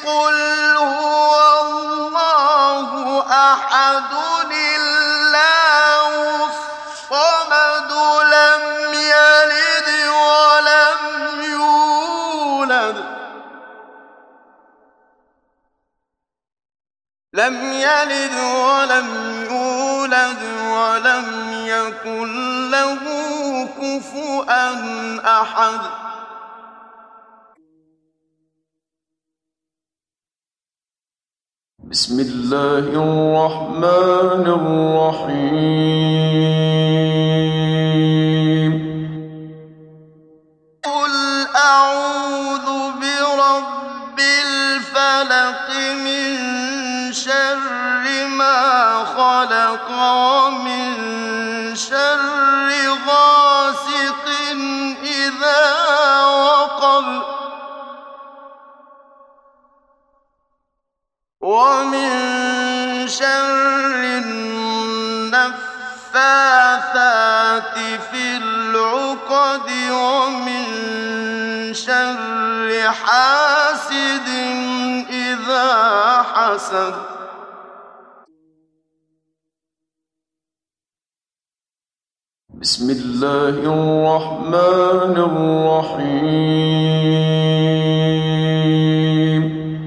قُلْ هُوَ اللَّهُ أَحَدٌ اللَّهُ الصَّمَدُ لَمْ يَلِدْ وَلَمْ يُولَدْ وَلَمْ يَكُن لَّهُ كُفُوًا أَحَدٌ. بسم الله الرحمن الرحيم. قُلْ أَعُوذُ بِرَبِّ الْفَلَقِ مِن شَرِّ مَا خَلَقَ وَمِن شَرِّ غَاسِقٍ إِذَا وَقَبَ وَمِن شَرِّ النَّفَّاثَاتِ فِي الْعُقَدِ وَمِن شَرِّ حَاسِدٍ إِذَا حَسَدَ. بسم الله الرحمن الرحيم.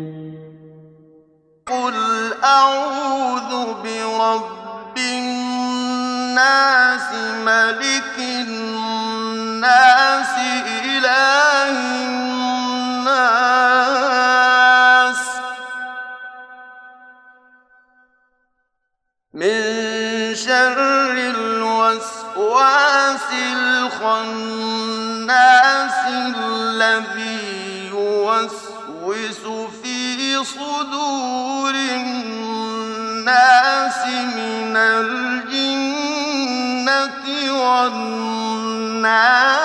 قُلْ أَعُوذُ بِرَبِّ النَّاسِ مَلِكِ النَّاسِ إِلَٰهِ النَّاسِ مِن شَرِّ الْوَسْوَاسِ الْخَنَّاسِ الَّذِي يُوَسْوِسُ فِي صُدُورِ النَّاسِ مِنَ الْجِنَّةِ وَالنَّاسِ.